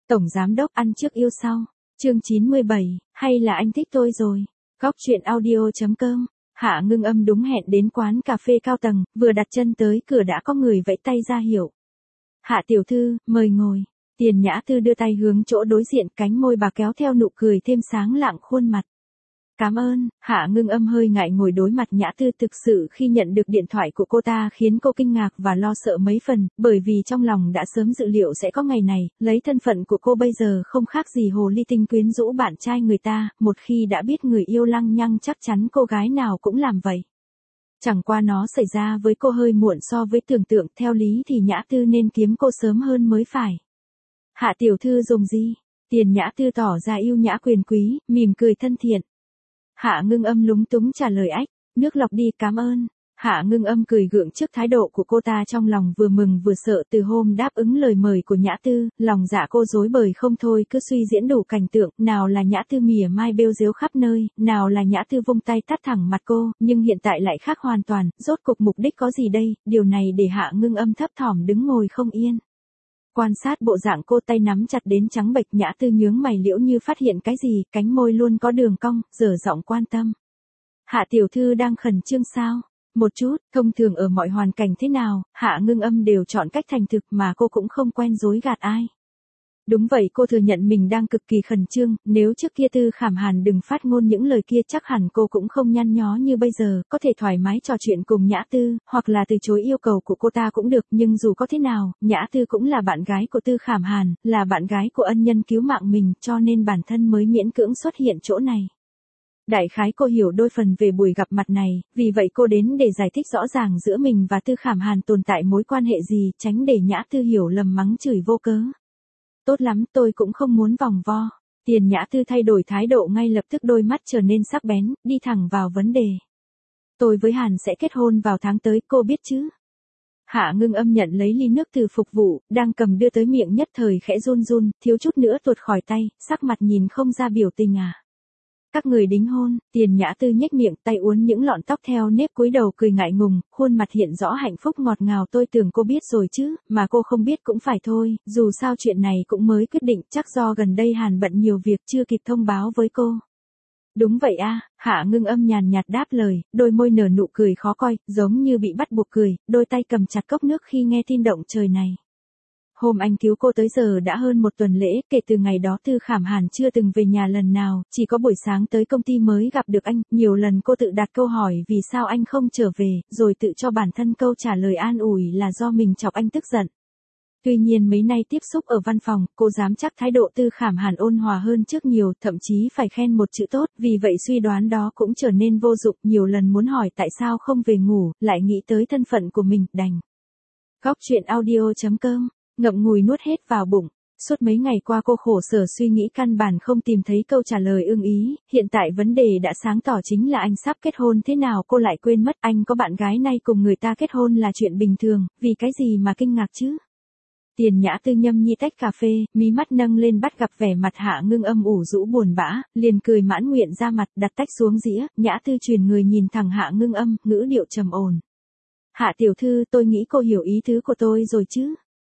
Tổng giám đốc ăn trước yêu sau. Chương 97, hay là anh thích tôi rồi? Góc truyện audio.com. Hạ Ngưng Âm đúng hẹn đến quán cà phê cao tầng, vừa đặt chân tới cửa đã có người vẫy tay ra hiệu. Hạ tiểu thư, mời ngồi. Tiền Nhã Tư đưa tay hướng chỗ đối diện, cánh môi bà kéo theo nụ cười thêm sáng lạng khuôn mặt. Cảm ơn. Hạ Ngưng Âm hơi ngại ngồi đối mặt Nhã Tư, thực sự khi nhận được điện thoại của cô ta khiến cô kinh ngạc và lo sợ mấy phần, bởi vì trong lòng đã sớm dự liệu sẽ có ngày này, lấy thân phận của cô bây giờ không khác gì hồ ly tinh quyến rũ bạn trai người ta, một khi đã biết người yêu lăng nhăng chắc chắn cô gái nào cũng làm vậy. Chẳng qua nó xảy ra với cô hơi muộn so với tưởng tượng, theo lý thì Nhã Tư nên kiếm cô sớm hơn mới phải. Hạ tiểu thư dùng gì? Tiền Nhã Tư tỏ ra yêu nhã quyền quý, mỉm cười thân thiện. Hạ Ngưng Âm lúng túng trả lời ách, nước lọc đi cảm ơn. Hạ Ngưng Âm cười gượng trước thái độ của cô ta, trong lòng vừa mừng vừa sợ. Từ hôm đáp ứng lời mời của Nhã Tư, lòng dạ cô rối bời không thôi, cứ suy diễn đủ cảnh tượng, nào là Nhã Tư mỉa mai bêu rếu khắp nơi, nào là Nhã Tư vung tay tát thẳng mặt cô, nhưng hiện tại lại khác hoàn toàn, rốt cục mục đích có gì đây, điều này để Hạ Ngưng Âm thấp thỏm đứng ngồi không yên. Quan sát bộ dạng cô, tay nắm chặt đến trắng bệch. Nhã Tư nhướng mày liễu như phát hiện cái gì, cánh môi luôn có đường cong, dở giọng quan tâm. Hạ tiểu thư đang khẩn trương sao? Một chút. Thông thường ở mọi hoàn cảnh thế nào, Hạ Ngưng Âm đều chọn cách thành thực, mà cô cũng không quen dối gạt ai. Đúng vậy, cô thừa nhận mình đang cực kỳ khẩn trương, nếu trước kia Tư Khảm Hàn đừng phát ngôn những lời kia chắc hẳn cô cũng không nhăn nhó như bây giờ, có thể thoải mái trò chuyện cùng Nhã Tư, hoặc là từ chối yêu cầu của cô ta cũng được, nhưng dù có thế nào, Nhã Tư cũng là bạn gái của Tư Khảm Hàn, là bạn gái của ân nhân cứu mạng mình, cho nên bản thân mới miễn cưỡng xuất hiện chỗ này. Đại khái cô hiểu đôi phần về buổi gặp mặt này, vì vậy cô đến để giải thích rõ ràng giữa mình và Tư Khảm Hàn tồn tại mối quan hệ gì, tránh để Nhã Tư hiểu lầm mắng chửi vô cớ. Tốt lắm, tôi cũng không muốn vòng vo. Tiền Nhã Tư thay đổi thái độ ngay lập tức, đôi mắt trở nên sắc bén, đi thẳng vào vấn đề. Tôi với Hàn sẽ kết hôn vào tháng tới, cô biết chứ? Hạ Ngưng Âm nhận lấy ly nước từ phục vụ, đang cầm đưa tới miệng, nhất thời khẽ run run, thiếu chút nữa tuột khỏi tay, sắc mặt nhìn không ra biểu tình à. Các người đính hôn. Tiền Nhã Tư nhếch miệng, tay uốn những lọn tóc theo nếp, cúi đầu cười ngại ngùng, khuôn mặt hiện rõ hạnh phúc ngọt ngào. Tôi tưởng cô biết rồi chứ, mà cô không biết cũng phải thôi, dù sao chuyện này cũng mới quyết định, chắc do gần đây Hàn bận nhiều việc chưa kịp thông báo với cô. Đúng vậy a. Hạ Ngưng Âm nhàn nhạt đáp lời, đôi môi nở nụ cười khó coi, giống như bị bắt buộc cười, đôi tay cầm chặt cốc nước khi nghe tin động trời này. Hôm anh cứu cô tới giờ đã hơn một tuần lễ, kể từ ngày đó Tư Khảm Hàn chưa từng về nhà lần nào, chỉ có buổi sáng tới công ty mới gặp được anh, nhiều lần cô tự đặt câu hỏi vì sao anh không trở về, rồi tự cho bản thân câu trả lời an ủi là do mình chọc anh tức giận. Tuy nhiên mấy nay tiếp xúc ở văn phòng, cô dám chắc thái độ Tư Khảm Hàn ôn hòa hơn trước nhiều, thậm chí phải khen một chữ tốt, vì vậy suy đoán đó cũng trở nên vô dụng, nhiều lần muốn hỏi tại sao không về ngủ, lại nghĩ tới thân phận của mình, đành. Góc truyện audio.com. Ngậm ngùi nuốt hết vào bụng. Suốt mấy ngày qua cô khổ sở suy nghĩ căn bản không tìm thấy câu trả lời ưng ý, hiện tại vấn đề đã sáng tỏ, chính là anh sắp kết hôn, thế nào cô lại quên mất anh có bạn gái nay cùng người ta kết hôn là chuyện bình thường, vì cái gì mà kinh ngạc chứ? Tiền Nhã Tư nhâm nhi tách cà phê, mí mắt nâng lên bắt gặp vẻ mặt Hạ Ngưng Âm ủ rũ buồn bã, liền cười mãn nguyện ra mặt, đặt tách xuống dĩa. Nhã Tư chuyển người nhìn thẳng Hạ Ngưng Âm, ngữ điệu trầm ổn. Hạ tiểu thư, tôi nghĩ cô hiểu ý tứ của tôi rồi chứ?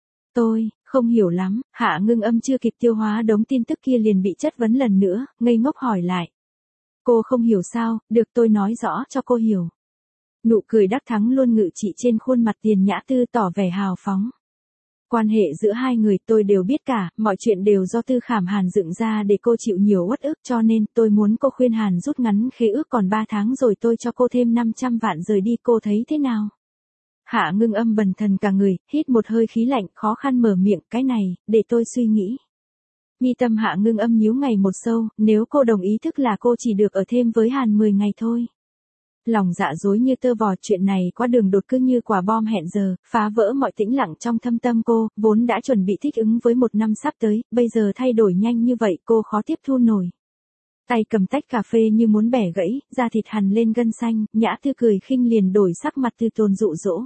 Tôi không hiểu lắm. Hạ Ngưng Âm chưa kịp tiêu hóa đống tin tức kia liền bị chất vấn lần nữa, ngây ngốc hỏi lại. Cô không hiểu sao? Được, tôi nói rõ cho cô hiểu. Nụ cười đắc thắng luôn ngự trị trên khuôn mặt Tiền Nhã Tư, tỏ vẻ hào phóng. Quan hệ giữa hai người tôi đều biết cả, mọi chuyện đều do Tư Khảm Hàn dựng ra để cô chịu nhiều uất ức, cho nên tôi muốn cô khuyên Hàn rút ngắn khế ước còn 3 tháng rồi tôi cho cô thêm 500 vạn rời đi, cô thấy thế nào? Hạ Ngưng Âm bần thần cả người, hít một hơi khí lạnh, khó khăn mở miệng, cái này, để tôi suy nghĩ. Mi tâm Hạ Ngưng Âm nhíu ngày một sâu, nếu cô đồng ý thức là cô chỉ được ở thêm với Hàn 10 ngày thôi. Lòng dạ dối như tơ vò, chuyện này quá đường đột, cứ như quả bom hẹn giờ, phá vỡ mọi tĩnh lặng trong thâm tâm cô, vốn đã chuẩn bị thích ứng với một năm sắp tới, bây giờ thay đổi nhanh như vậy cô khó tiếp thu nổi. Tay cầm tách cà phê như muốn bẻ gãy, da thịt hằn lên gân xanh, Nhã Tư cười khinh liền đổi sắc mặt từ tồn dụ dỗ.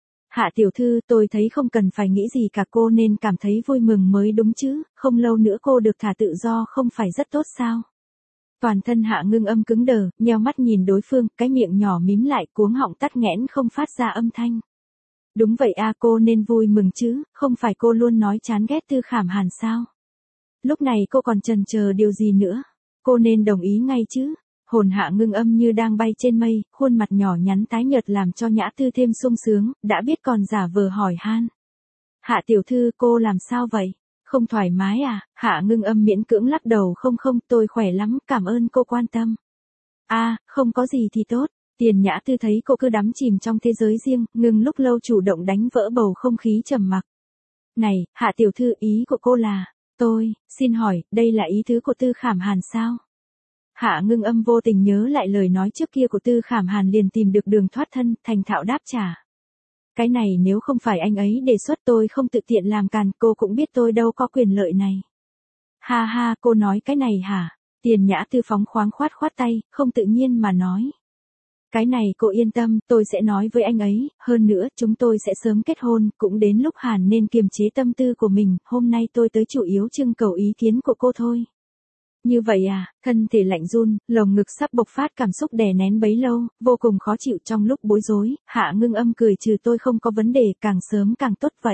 Hạ tiểu thư, tôi thấy không cần phải nghĩ gì cả, cô nên cảm thấy vui mừng mới đúng chứ, không lâu nữa cô được thả tự do không phải rất tốt sao? Toàn thân Hạ Ngưng Âm cứng đờ, nheo mắt nhìn đối phương, cái miệng nhỏ mím lại, cuống họng tắc nghẽn không phát ra âm thanh. Đúng vậy a, cô nên vui mừng chứ, không phải cô luôn nói chán ghét Tư Khảm Hàn sao? Lúc này cô còn chần chờ điều gì nữa? Cô nên đồng ý ngay chứ. Hồn Hạ Ngưng Âm như đang bay trên mây, khuôn mặt nhỏ nhắn tái nhợt làm cho Nhã Tư thêm sung sướng, đã biết còn giả vờ hỏi han. Hạ tiểu thư, cô làm sao vậy? Không thoải mái à? Hạ Ngưng Âm miễn cưỡng lắc đầu, không, tôi khỏe lắm, cảm ơn cô quan tâm. Không có gì thì tốt. Tiền Nhã Tư thấy cô cứ đắm chìm trong thế giới riêng, ngừng lúc lâu chủ động đánh vỡ bầu không khí trầm mặc. Này, Hạ tiểu thư, ý của cô là, xin hỏi, đây là ý tứ của Tư Khảm Hàn sao? Hạ Ngưng Âm vô tình nhớ lại lời nói trước kia của Tư Khảm Hàn, liền tìm được đường thoát thân, thành thạo đáp trả. Cái này nếu không phải anh ấy đề xuất tôi không tự tiện làm càn, cô cũng biết tôi đâu có quyền lợi này. Ha, cô nói cái này hả? Tiền Nhã Tư phóng khoáng khoát tay, không tự nhiên mà nói. Cái này cô yên tâm, tôi sẽ nói với anh ấy, hơn nữa chúng tôi sẽ sớm kết hôn, cũng đến lúc Hàn nên kiềm chế tâm tư của mình, hôm nay tôi tới chủ yếu trưng cầu ý kiến của cô thôi. Như vậy à? Thân thể lạnh run, lồng ngực sắp bộc phát cảm xúc đè nén bấy lâu, vô cùng khó chịu. Trong lúc bối rối, Hạ Ngưng Âm cười trừ, tôi không có vấn đề, càng sớm càng tốt vậy.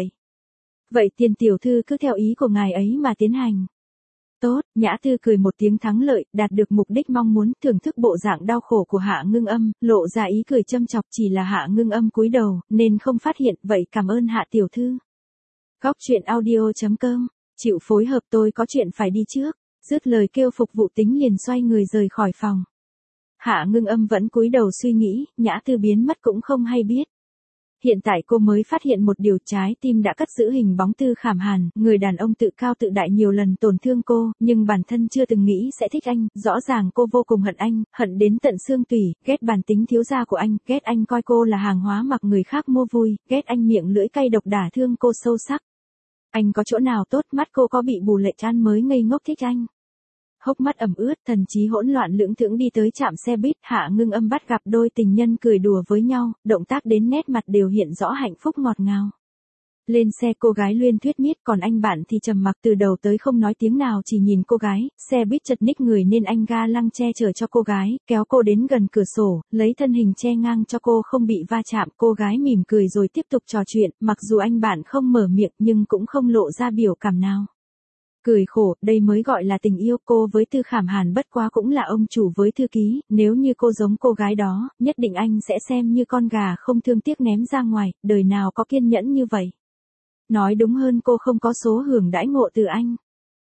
Vậy tiền tiểu thư cứ theo ý của ngài ấy mà tiến hành. Tốt, Nhã Tư cười một tiếng thắng lợi, đạt được mục đích mong muốn, thưởng thức bộ dạng đau khổ của Hạ Ngưng Âm, lộ ra ý cười châm chọc, chỉ là Hạ Ngưng Âm cúi đầu, nên không phát hiện, vậy cảm ơn Hạ tiểu thư. Góc truyện audio.com, chịu phối hợp, tôi có chuyện phải đi trước. Dứt lời kêu phục vụ tính liền xoay người rời khỏi phòng. Hạ Ngưng Âm vẫn cúi đầu suy nghĩ, Nhã Tư biến mất cũng không hay biết. Hiện tại cô mới phát hiện một điều, trái tim đã cất giữ hình bóng Tư Khảm Hàn, người đàn ông tự cao tự đại nhiều lần tổn thương cô, nhưng bản thân chưa từng nghĩ sẽ thích anh, rõ ràng cô vô cùng hận anh, hận đến tận xương tủy, ghét bản tính thiếu gia của anh, ghét anh coi cô là hàng hóa mặc người khác mua vui, ghét anh miệng lưỡi cay độc đả thương cô sâu sắc. Anh có chỗ nào tốt, mắt cô có bị bù lệ chan mới ngây ngốc thích anh. Hốc mắt ẩm ướt, thần trí hỗn loạn lưỡng thững đi tới trạm xe buýt, Hạ Ngưng Âm bắt gặp đôi tình nhân cười đùa với nhau, động tác đến nét mặt đều hiện rõ hạnh phúc ngọt ngào. Lên xe cô gái luyên thuyết miết, còn anh bạn thì trầm mặc từ đầu tới không nói tiếng nào, chỉ nhìn cô gái. Xe buýt chật ních người nên anh ga lăng che chở cho cô gái, kéo cô đến gần cửa sổ, lấy thân hình che ngang cho cô không bị va chạm. Cô gái mỉm cười rồi tiếp tục trò chuyện, mặc dù anh bạn không mở miệng nhưng cũng không lộ ra biểu cảm nào. Cười khổ, đây mới gọi là tình yêu. Cô với Tư Khảm Hàn bất quá cũng là ông chủ với thư ký, nếu như cô giống cô gái đó, nhất định anh sẽ xem như con gà không thương tiếc ném ra ngoài, đời nào có kiên nhẫn như vậy. Nói đúng hơn, cô không có số hưởng đãi ngộ từ anh.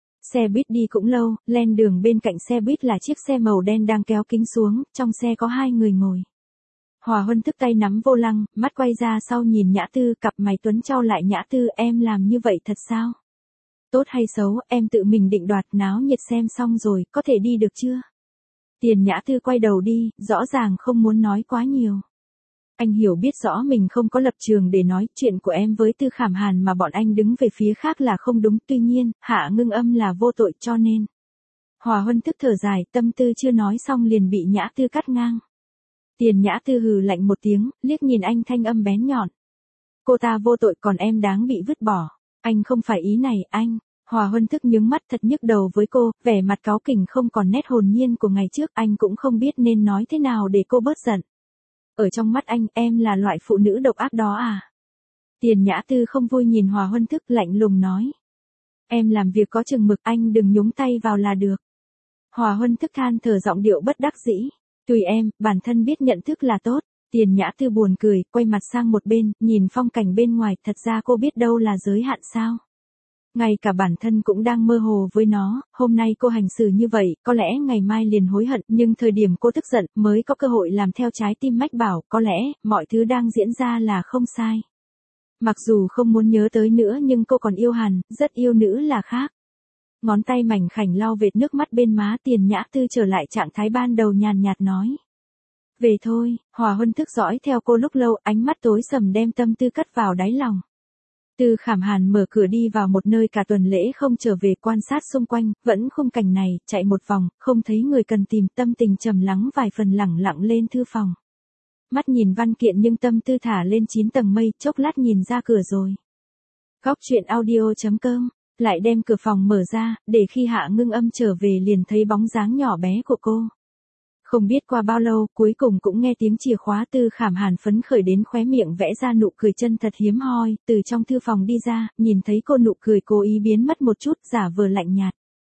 Xe buýt đi cũng lâu, len đường bên cạnh xe buýt là chiếc xe màu đen đang kéo kính xuống, trong xe có 2 người ngồi. Hòa Huân thức tay nắm vô lăng, mắt quay ra sau nhìn Nhã Tư, cặp mày tuấn chau lại. Nhã Tư, em làm như vậy thật sao? Tốt hay xấu, em tự mình định đoạt, náo nhiệt xem xong rồi, có thể đi được chưa? Tiền Nhã Tư quay đầu đi, rõ ràng không muốn nói quá nhiều. Anh hiểu biết rõ mình không có lập trường để nói, chuyện của em với Tư Khảm Hàn mà bọn anh đứng về phía khác là không đúng, tuy nhiên, Hạ Ngưng Âm là vô tội cho nên. Hòa Huân thức thở dài, tâm tư chưa nói xong liền bị Nhã Tư cắt ngang. Tiền Nhã Tư hừ lạnh một tiếng, liếc nhìn anh, thanh âm bén nhọn. Cô ta vô tội, còn em đáng bị vứt bỏ. Anh không phải ý này, anh. Hòa Huân thức nhướng mắt thật nhức đầu với cô, vẻ mặt cáu kỉnh không còn nét hồn nhiên của ngày trước, anh cũng không biết nên nói thế nào để cô bớt giận. Ở trong mắt anh, em là loại phụ nữ độc ác đó à? Tiền Nhã Tư không vui nhìn Hòa Huân thức, lạnh lùng nói. Em làm việc có chừng mực, anh đừng nhúng tay vào là được. Hòa Huân thức than thở, giọng điệu bất đắc dĩ. Tùy em, bản thân biết nhận thức là tốt. Tiền Nhã Tư buồn cười, quay mặt sang một bên, nhìn phong cảnh bên ngoài, thật ra cô biết đâu là giới hạn sao? Ngay cả bản thân cũng đang mơ hồ với nó, hôm nay cô hành xử như vậy, có lẽ ngày mai liền hối hận, nhưng thời điểm cô tức giận, mới có cơ hội làm theo trái tim mách bảo, có lẽ, mọi thứ đang diễn ra là không sai. Mặc dù không muốn nhớ tới nữa nhưng cô còn yêu Hàn, rất yêu nữ là khác. Ngón tay mảnh khảnh lau vệt nước mắt bên má. Tiền Nhã Tư trở lại trạng thái ban đầu, nhàn nhạt nói. Về thôi. Hòa Huân thức dõi theo cô lúc lâu, ánh mắt tối sầm đem tâm tư cất vào đáy lòng. Tư Khảm Hàn mở cửa đi vào một nơi cả tuần lễ không trở về, quan sát xung quanh, vẫn khung cảnh này, chạy một vòng, không thấy người cần tìm, tâm tình trầm lắng vài phần, lẳng lặng lên thư phòng. Mắt nhìn văn kiện nhưng tâm tư thả lên 9 tầng mây, chốc lát nhìn ra cửa rồi. Góc truyện audio.com, lại đem cửa phòng mở ra, để khi Hạ Ngưng Âm trở về liền thấy bóng dáng nhỏ bé của cô. Không biết qua bao lâu, cuối cùng cũng nghe tiếng chìa khóa. Tư Khảm Hàn phấn khởi đến khóe miệng vẽ ra nụ cười chân thật hiếm hoi, từ trong thư phòng đi ra, nhìn thấy cô nụ cười cố ý biến mất một chút, giả vờ lạnh nhạt.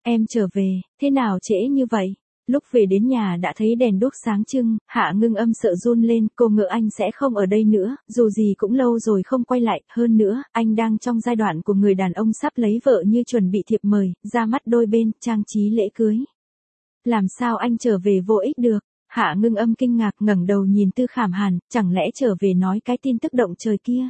Em trở về, thế nào trễ như vậy? Lúc về đến nhà đã thấy đèn đuốc sáng trưng, Hạ Ngưng Âm sợ run lên, cô ngỡ anh sẽ không ở đây nữa, dù gì cũng lâu rồi không quay lại, hơn nữa, anh đang trong giai đoạn của người đàn ông sắp lấy vợ như chuẩn bị thiệp mời, ra mắt đôi bên, trang trí lễ cưới. Làm sao anh trở về vô ích được? Hạ Ngưng Âm kinh ngạc ngẩng đầu nhìn Tư Khảm Hàn, chẳng lẽ trở về nói cái tin tức động trời kia?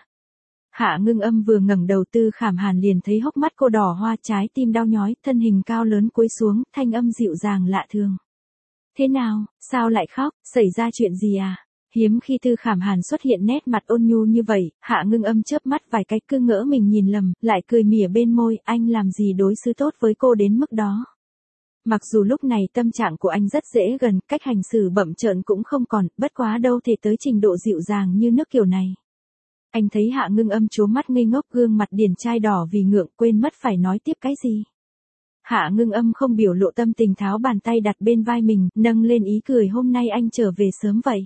Hạ Ngưng Âm vừa ngẩng đầu Tư Khảm Hàn liền thấy hốc mắt cô đỏ hoa, trái tim đau nhói, thân hình cao lớn cúi xuống, thanh âm dịu dàng lạ thường. Thế nào, sao lại khóc, xảy ra chuyện gì à? Hiếm khi Tư Khảm Hàn xuất hiện nét mặt ôn nhu như vậy, Hạ Ngưng Âm chớp mắt vài cái cứ ngỡ mình nhìn lầm, lại cười mỉa bên môi, anh làm gì đối xử tốt với cô đến mức đó. Mặc dù lúc này tâm trạng của anh rất dễ gần, cách hành xử bậm trợn cũng không còn, bất quá đâu thể tới trình độ dịu dàng như nước kiểu này. Anh thấy Hạ Ngưng Âm trố mắt ngây ngốc, gương mặt điển trai đỏ vì ngượng, quên mất phải nói tiếp cái gì. Hạ Ngưng Âm không biểu lộ tâm tình, tháo bàn tay đặt bên vai mình, nâng lên ý cười, hôm nay anh trở về sớm vậy.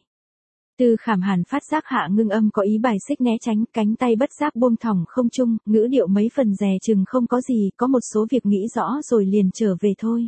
Tư Khảm Hàn phát giác Hạ Ngưng Âm có ý bài xích né tránh, cánh tay bất giác buông thõng không trung, ngữ điệu mấy phần dè chừng, không có gì, có một số việc nghĩ rõ rồi liền trở về thôi.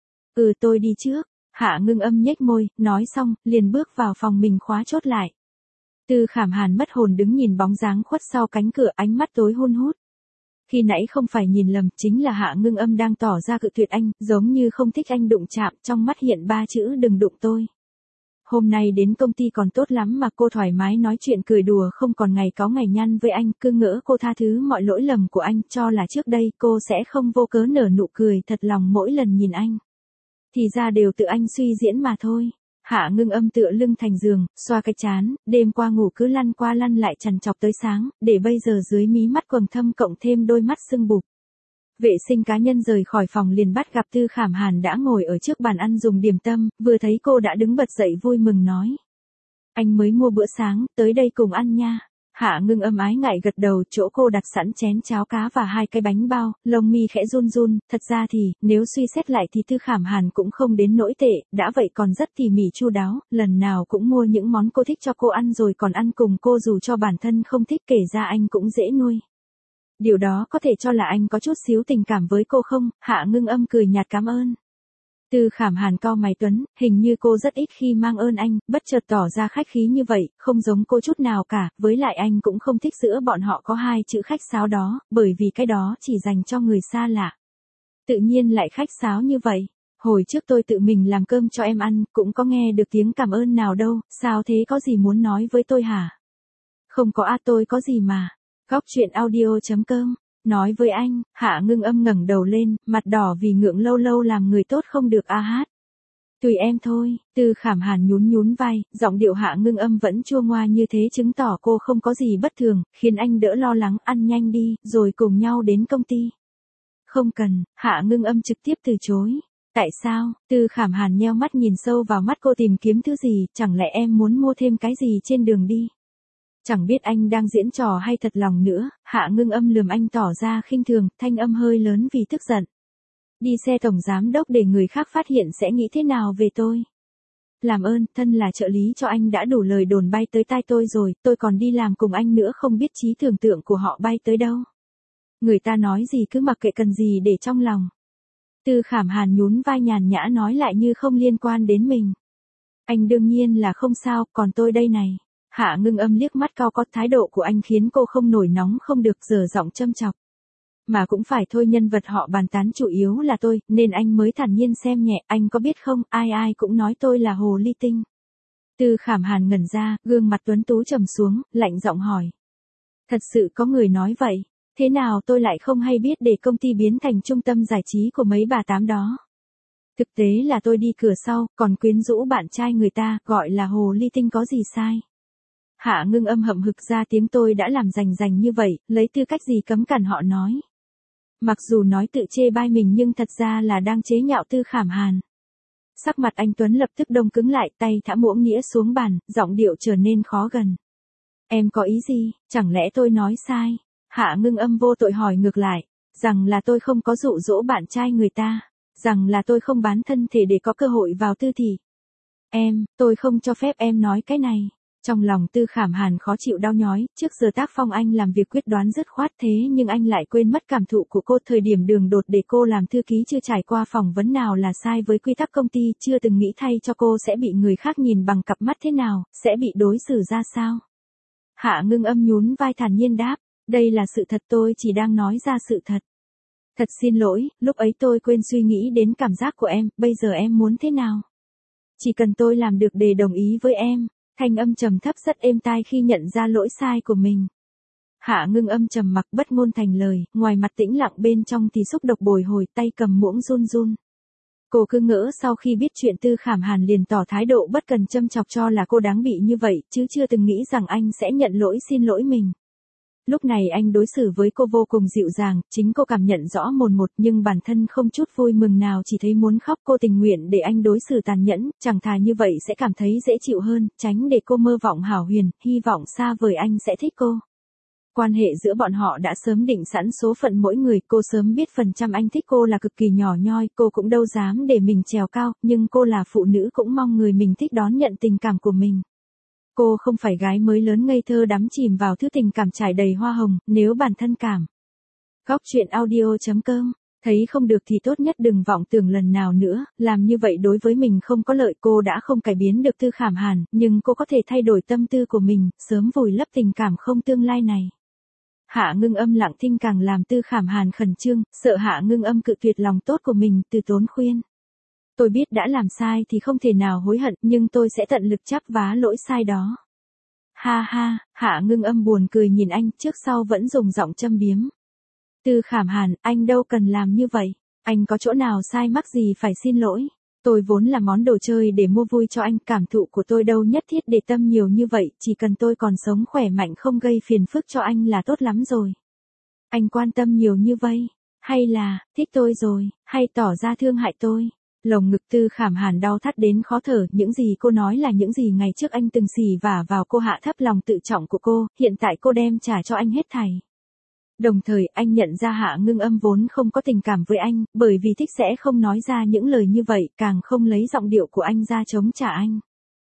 Tôi đi trước. Hạ Ngưng Âm nhếch môi, nói xong, liền bước vào phòng mình khóa chốt lại. Tư Khảm Hàn mất hồn đứng nhìn bóng dáng khuất sau cánh cửa, ánh mắt tối hun hút. Khi nãy không phải nhìn lầm, chính là Hạ Ngưng Âm đang tỏ ra cự tuyệt anh, giống như không thích anh đụng chạm, trong mắt hiện 3 chữ đừng đụng tôi. Hôm nay đến công ty còn tốt lắm mà cô thoải mái nói chuyện cười đùa, không còn ngày có ngày nhăn với anh, cứ ngỡ cô tha thứ mọi lỗi lầm của anh, cho là trước đây cô sẽ không vô cớ nở nụ cười thật lòng mỗi lần nhìn anh. Thì ra đều tự anh suy diễn mà thôi. Hạ Ngưng Âm tựa lưng thành giường, xoa cái trán, đêm qua ngủ cứ lăn qua lăn lại trằn trọc tới sáng, để bây giờ dưới mí mắt quầng thâm cộng thêm đôi mắt sưng bụp. Vệ sinh cá nhân rời khỏi phòng liền bắt gặp Tư Khảm Hàn đã ngồi ở trước bàn ăn dùng điểm tâm, vừa thấy cô đã đứng bật dậy vui mừng nói. Anh mới mua bữa sáng, tới đây cùng ăn nha. Hạ Ngưng Âm ái ngại gật đầu, chỗ cô đặt sẵn chén cháo cá và 2 cái bánh bao, lông mi khẽ run run, thật ra thì, nếu suy xét lại thì Tư Khảm Hàn cũng không đến nỗi tệ, đã vậy còn rất tỉ mỉ chu đáo, lần nào cũng mua những món cô thích cho cô ăn rồi còn ăn cùng cô dù cho bản thân không thích, kể ra anh cũng dễ nuôi. Điều đó có thể cho là anh có chút xíu tình cảm với cô không? Hạ Ngưng Âm cười nhạt cảm ơn. Tư Khảm Hàn cau mày tuấn, hình như cô rất ít khi mang ơn anh, bất chợt tỏ ra khách khí như vậy, không giống cô chút nào cả, với lại anh cũng không thích giữa bọn họ có 2 chữ khách sáo đó, bởi vì cái đó chỉ dành cho người xa lạ. Tự nhiên lại khách sáo như vậy, hồi trước tôi tự mình làm cơm cho em ăn, cũng có nghe được tiếng cảm ơn nào đâu, sao thế, có gì muốn nói với tôi hả? Không có tôi có gì mà. Góc truyện audio.com nói với anh. Hạ Ngưng Âm ngẩng đầu lên, mặt đỏ vì ngượng, lâu lâu làm người tốt không được hát. Tùy em thôi. Tư Khảm Hàn nhún nhún vai, giọng điệu Hạ Ngưng Âm vẫn chua ngoa như thế chứng tỏ cô không có gì bất thường, khiến anh đỡ lo lắng, ăn nhanh đi, rồi cùng nhau đến công ty. Không cần. Hạ Ngưng Âm trực tiếp từ chối. Tại sao? Tư Khảm Hàn nheo mắt nhìn sâu vào mắt cô, tìm kiếm thứ gì, chẳng lẽ em muốn mua thêm cái gì trên đường đi? Chẳng biết anh đang diễn trò hay thật lòng nữa. Hạ Ngưng Âm lườm anh tỏ ra khinh thường, thanh âm hơi lớn vì tức giận. Đi xe tổng giám đốc để người khác phát hiện sẽ nghĩ thế nào về tôi? Làm ơn, thân là trợ lý cho anh đã đủ lời đồn bay tới tai tôi rồi, tôi còn đi làm cùng anh nữa, không biết trí tưởng tượng của họ bay tới đâu. Người ta nói gì cứ mặc kệ, cần gì để trong lòng. Tư Khảm Hàn nhún vai nhàn nhã nói lại như không liên quan đến mình. Anh đương nhiên là không sao, còn tôi đây này. Hạ Ngưng Âm liếc mắt cao có, thái độ của anh khiến cô không nổi nóng không được, giở giọng châm chọc. Mà cũng phải thôi, nhân vật họ bàn tán chủ yếu là tôi, nên anh mới thản nhiên xem nhẹ, anh có biết không, ai ai cũng nói tôi là hồ ly tinh. Tư Khảm Hàn ngẩn ra, gương mặt tuấn tú trầm xuống, lạnh giọng hỏi. Thật sự có người nói vậy, thế nào tôi lại không hay biết, để công ty biến thành trung tâm giải trí của mấy bà tám đó. Thực tế là tôi đi cửa sau, còn quyến rũ bạn trai người ta, gọi là hồ ly tinh có gì sai. Hạ Ngưng Âm hậm hực ra tiếng, tôi đã làm rành như vậy, lấy tư cách gì cấm cản họ nói. Mặc dù nói tự chê bai mình nhưng thật ra là đang chế nhạo Tư Khảm Hàn. Sắc mặt anh tuấn lập tức đông cứng lại, tay thả muỗng nĩa xuống bàn, giọng điệu trở nên khó gần. Em có ý gì, chẳng lẽ tôi nói sai? Hạ Ngưng Âm vô tội hỏi ngược lại, rằng là tôi không có dụ dỗ bạn trai người ta, rằng là tôi không bán thân thể để có cơ hội vào tư thị. Tôi không cho phép em nói cái này. Trong lòng Tư Khảm Hàn khó chịu đau nhói, trước giờ tác phong anh làm việc quyết đoán dứt khoát thế nhưng anh lại quên mất cảm thụ của cô. Thời điểm đường đột để cô làm thư ký chưa trải qua phỏng vấn nào là sai với quy tắc công ty, chưa từng nghĩ thay cho cô sẽ bị người khác nhìn bằng cặp mắt thế nào, sẽ bị đối xử ra sao. Hạ Ngưng Âm nhún vai thản nhiên đáp, đây là sự thật, tôi chỉ đang nói ra sự thật. Thật xin lỗi, lúc ấy tôi quên suy nghĩ đến cảm giác của em, bây giờ em muốn thế nào? Chỉ cần tôi làm được để đồng ý với em. Thanh âm trầm thấp rất êm tai khi nhận ra lỗi sai của mình. Hạ Ngưng Âm trầm mặc bất ngôn thành lời, ngoài mặt tĩnh lặng bên trong thì xúc động bồi hồi, tay cầm muỗng run run. Cô cứ ngỡ sau khi biết chuyện Tư Khảm Hàn liền tỏ thái độ bất cần châm chọc cho là cô đáng bị như vậy, chứ chưa từng nghĩ rằng anh sẽ nhận lỗi xin lỗi mình. Lúc này anh đối xử với cô vô cùng dịu dàng, chính cô cảm nhận rõ mồn một nhưng bản thân không chút vui mừng nào, chỉ thấy muốn khóc. Cô tình nguyện để anh đối xử tàn nhẫn, chẳng thà như vậy sẽ cảm thấy dễ chịu hơn, tránh để cô mơ vọng hảo huyền, hy vọng xa vời anh sẽ thích cô. Quan hệ giữa bọn họ đã sớm định sẵn số phận mỗi người, cô sớm biết phần trăm anh thích cô là cực kỳ nhỏ nhoi, cô cũng đâu dám để mình trèo cao, nhưng cô là phụ nữ cũng mong người mình thích đón nhận tình cảm của mình. Cô không phải gái mới lớn ngây thơ đắm chìm vào thứ tình cảm trải đầy hoa hồng, nếu bản thân cảm. Góc truyện audio.com, thấy không được thì tốt nhất đừng vọng tưởng lần nào nữa, làm như vậy đối với mình không có lợi. Cô đã không cải biến được Tư Khảm Hàn, nhưng cô có thể thay đổi tâm tư của mình, sớm vùi lấp tình cảm không tương lai này. Hạ Ngưng Âm lặng thinh càng làm Tư Khảm Hàn khẩn trương, sợ Hạ Ngưng Âm cự tuyệt lòng tốt của mình, từ tốn khuyên. Tôi biết đã làm sai thì không thể nào hối hận, nhưng tôi sẽ tận lực chắp vá lỗi sai đó. Ha ha, Hạ Ngưng Âm buồn cười nhìn anh, trước sau vẫn dùng giọng châm biếm. Tư Khảm Hàn, anh đâu cần làm như vậy, anh có chỗ nào sai mắc gì phải xin lỗi. Tôi vốn là món đồ chơi để mua vui cho anh, cảm thụ của tôi đâu nhất thiết để tâm nhiều như vậy, chỉ cần tôi còn sống khỏe mạnh không gây phiền phức cho anh là tốt lắm rồi. Anh quan tâm nhiều như vậy, hay là, thích tôi rồi, hay tỏ ra thương hại tôi. Lồng ngực Tư Khảm Hàn đau thắt đến khó thở, những gì cô nói là những gì ngày trước anh từng xỉ vả vào cô, hạ thấp lòng tự trọng của cô, hiện tại cô đem trả cho anh hết thảy. Đồng thời anh nhận ra Hạ Ngưng Âm vốn không có tình cảm với anh, bởi vì thích sẽ không nói ra những lời như vậy, càng không lấy giọng điệu của anh ra chống trả anh.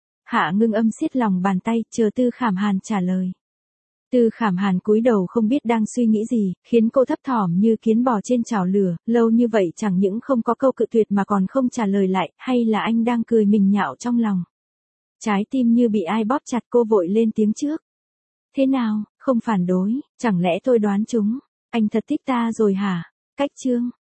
Hạ Ngưng Âm siết lòng bàn tay, chờ Tư Khảm Hàn trả lời. Tư Khảm Hàn cúi đầu không biết đang suy nghĩ gì, khiến cô thấp thỏm như kiến bò trên chảo lửa, lâu như vậy chẳng những không có câu cự tuyệt mà còn không trả lời lại, hay là anh đang cười mình nhạo trong lòng. Trái tim như bị ai bóp chặt, cô vội lên tiếng trước. Thế nào, không phản đối, chẳng lẽ tôi đoán chúng, anh thật thích ta rồi hả? Cách chương.